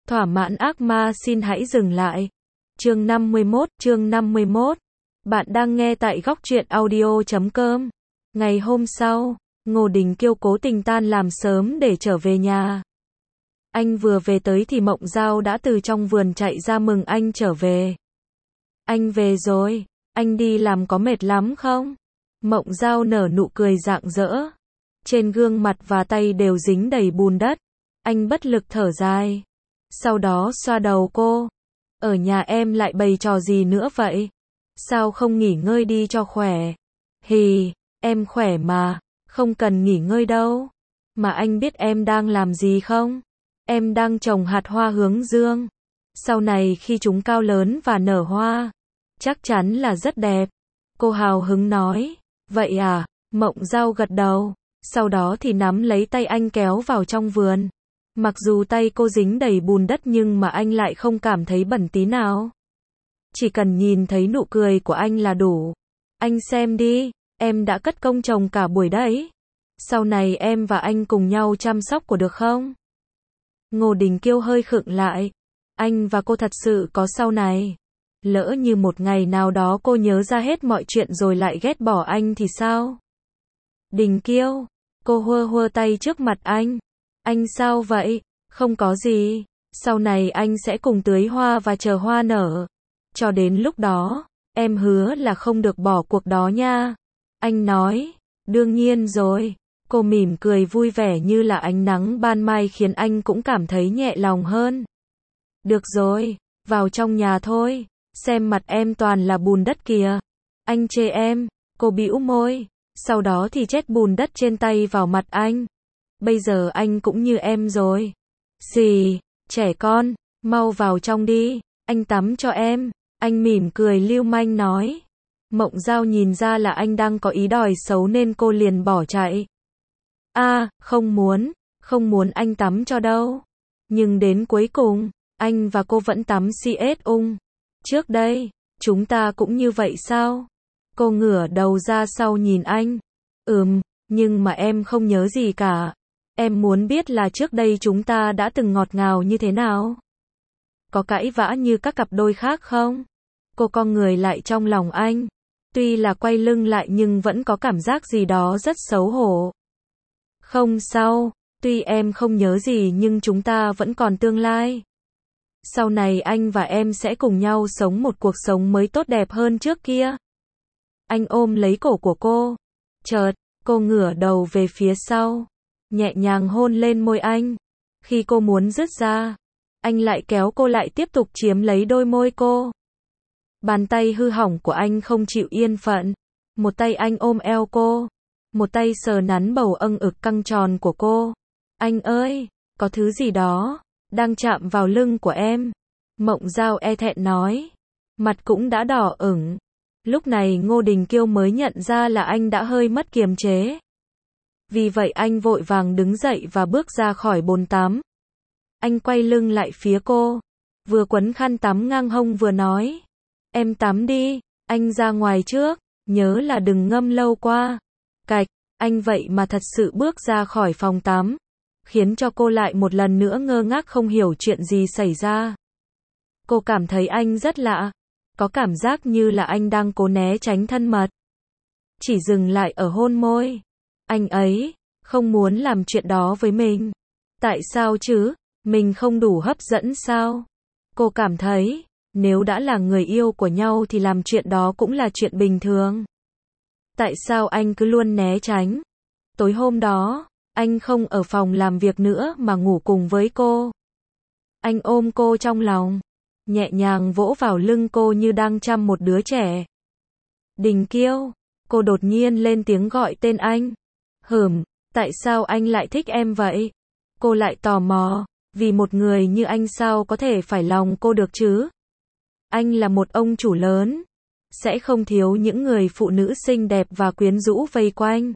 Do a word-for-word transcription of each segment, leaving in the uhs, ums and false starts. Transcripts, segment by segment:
Thỏa mãn ác ma xin hãy dừng lại. Chương năm mươi mốt, chương năm mươi mốt. Bạn đang nghe tại góc truyện audio chấm com. Ngày hôm sau, Ngô Đình Kiêu cố tình tan làm sớm để trở về nhà. Anh vừa về tới thì Mộng Dao đã từ trong vườn chạy ra mừng anh trở về. Anh về rồi, anh đi làm có mệt lắm không? Mộng Dao nở nụ cười rạng rỡ. Trên gương mặt và tay đều dính đầy bùn đất. Anh bất lực thở dài. Sau đó xoa đầu cô. Ở nhà em lại bày trò gì nữa vậy? Sao không nghỉ ngơi đi cho khỏe? Hì, em khỏe mà, không cần nghỉ ngơi đâu. Mà anh biết em đang làm gì không? Em đang trồng hạt hoa hướng dương. Sau này khi chúng cao lớn và nở hoa, chắc chắn là rất đẹp. Cô hào hứng nói. Vậy à? Mộng Dao gật đầu. Sau đó thì nắm lấy tay anh kéo vào trong vườn. Mặc dù tay cô dính đầy bùn đất nhưng mà anh lại không cảm thấy bẩn tí nào. Chỉ cần nhìn thấy nụ cười của anh là đủ. Anh xem đi, em đã cất công trồng cả buổi đấy. Sau này em và anh cùng nhau chăm sóc của được không? Ngô Đình Kiêu hơi khựng lại. Anh và cô thật sự có sau này. Lỡ như một ngày nào đó cô nhớ ra hết mọi chuyện rồi lại ghét bỏ anh thì sao? Đình Kiêu, cô hơ hơ tay trước mặt anh. Anh sao vậy? Không có gì. Sau này anh sẽ cùng tưới hoa và chờ hoa nở. Cho đến lúc đó, em hứa là không được bỏ cuộc đó nha. Anh nói, đương nhiên rồi. Cô mỉm cười vui vẻ như là ánh nắng ban mai khiến anh cũng cảm thấy nhẹ lòng hơn. Được rồi, vào trong nhà thôi. Xem mặt em toàn là bùn đất kìa. Anh chê em. Cô bĩu môi. Sau đó thì trét bùn đất trên tay vào mặt anh. Bây giờ anh cũng như em rồi. Xì, trẻ con, mau vào trong đi, anh tắm cho em. Anh mỉm cười lưu manh nói. Mộng Dao nhìn ra là anh đang có ý đòi xấu nên cô liền bỏ chạy. A, à, không muốn, không muốn anh tắm cho đâu. Nhưng đến cuối cùng, anh và cô vẫn tắm xê ét ung. Trước đây, chúng ta cũng như vậy sao? Cô ngửa đầu ra sau nhìn anh. Ừm, nhưng mà em không nhớ gì cả. Em muốn biết là trước đây chúng ta đã từng ngọt ngào như thế nào? Có cãi vã như các cặp đôi khác không? Cô cong người lại trong lòng anh. Tuy là quay lưng lại nhưng vẫn có cảm giác gì đó rất xấu hổ. Không sao, tuy em không nhớ gì nhưng chúng ta vẫn còn tương lai. Sau này anh và em sẽ cùng nhau sống một cuộc sống mới tốt đẹp hơn trước kia. Anh ôm lấy cổ của cô. Chợt, cô ngửa đầu về phía sau. Nhẹ nhàng hôn lên môi anh. Khi cô muốn dứt ra, anh lại kéo cô lại tiếp tục chiếm lấy đôi môi cô. Bàn tay hư hỏng của anh không chịu yên phận. Một tay anh ôm eo cô. Một tay sờ nắn bầu âng ực căng tròn của cô. Anh ơi, có thứ gì đó đang chạm vào lưng của em. Mộng Dao e thẹn nói. Mặt cũng đã đỏ ửng. Lúc này Ngô Đình Kiêu mới nhận ra là anh đã hơi mất kiềm chế. Vì vậy anh vội vàng đứng dậy và bước ra khỏi bồn tắm. Anh quay lưng lại phía cô. Vừa quấn khăn tắm ngang hông vừa nói. Em tắm đi, anh ra ngoài trước, nhớ là đừng ngâm lâu qua. Cạch, anh vậy mà thật sự bước ra khỏi phòng tắm. Khiến cho cô lại một lần nữa ngơ ngác không hiểu chuyện gì xảy ra. Cô cảm thấy anh rất lạ. Có cảm giác như là anh đang cố né tránh thân mật. Chỉ dừng lại ở hôn môi. Anh ấy không muốn làm chuyện đó với mình. Tại sao chứ? Mình không đủ hấp dẫn sao? Cô cảm thấy, nếu đã là người yêu của nhau thì làm chuyện đó cũng là chuyện bình thường. Tại sao anh cứ luôn né tránh? Tối hôm đó, anh không ở phòng làm việc nữa mà ngủ cùng với cô. Anh ôm cô trong lòng, nhẹ nhàng vỗ vào lưng cô như đang chăm một đứa trẻ. Đình Kiêu, cô đột nhiên lên tiếng gọi tên anh. Hửm, tại sao anh lại thích em vậy? Cô lại tò mò, vì một người như anh sao có thể phải lòng cô được chứ? Anh là một ông chủ lớn, sẽ không thiếu những người phụ nữ xinh đẹp và quyến rũ vây quanh.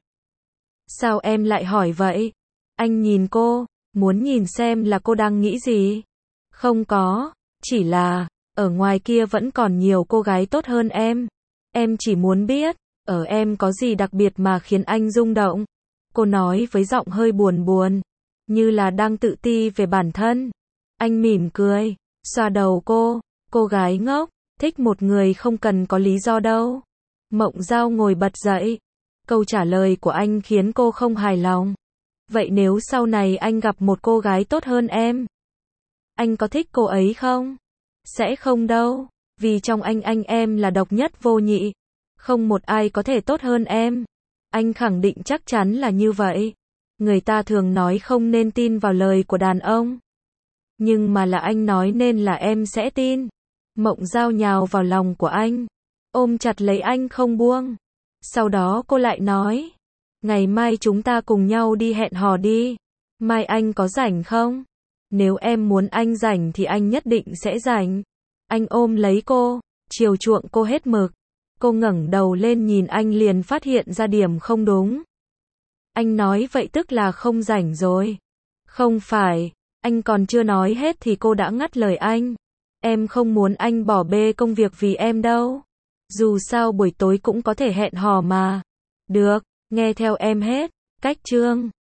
Sao em lại hỏi vậy? Anh nhìn cô, muốn nhìn xem là cô đang nghĩ gì. Không có, chỉ là, ở ngoài kia vẫn còn nhiều cô gái tốt hơn em. Em chỉ muốn biết, ở em có gì đặc biệt mà khiến anh rung động. Cô nói với giọng hơi buồn buồn, như là đang tự ti về bản thân. Anh mỉm cười, xoa đầu cô. Cô gái ngốc, thích một người không cần có lý do đâu. Mộng Giao ngồi bật dậy. Câu trả lời của anh khiến cô không hài lòng. Vậy nếu sau này anh gặp một cô gái tốt hơn em, anh có thích cô ấy không? Sẽ không đâu, vì trong anh anh em là độc nhất vô nhị. Không một ai có thể tốt hơn em. Anh khẳng định chắc chắn là như vậy. Người ta thường nói không nên tin vào lời của đàn ông. Nhưng mà là anh nói nên là em sẽ tin. Mộng Giao nhào vào lòng của anh, ôm chặt lấy anh không buông. Sau đó cô lại nói, ngày mai chúng ta cùng nhau đi hẹn hò đi. Mai anh có rảnh không? Nếu em muốn anh rảnh thì anh nhất định sẽ rảnh. Anh ôm lấy cô, chiều chuộng cô hết mực. Cô ngẩng đầu lên nhìn anh liền phát hiện ra điểm không đúng. Anh nói vậy tức là không rảnh rồi. Không phải, anh còn chưa nói hết thì cô đã ngắt lời anh. Em không muốn anh bỏ bê công việc vì em đâu. Dù sao buổi tối cũng có thể hẹn hò mà. Được, nghe theo em hết. Cách chương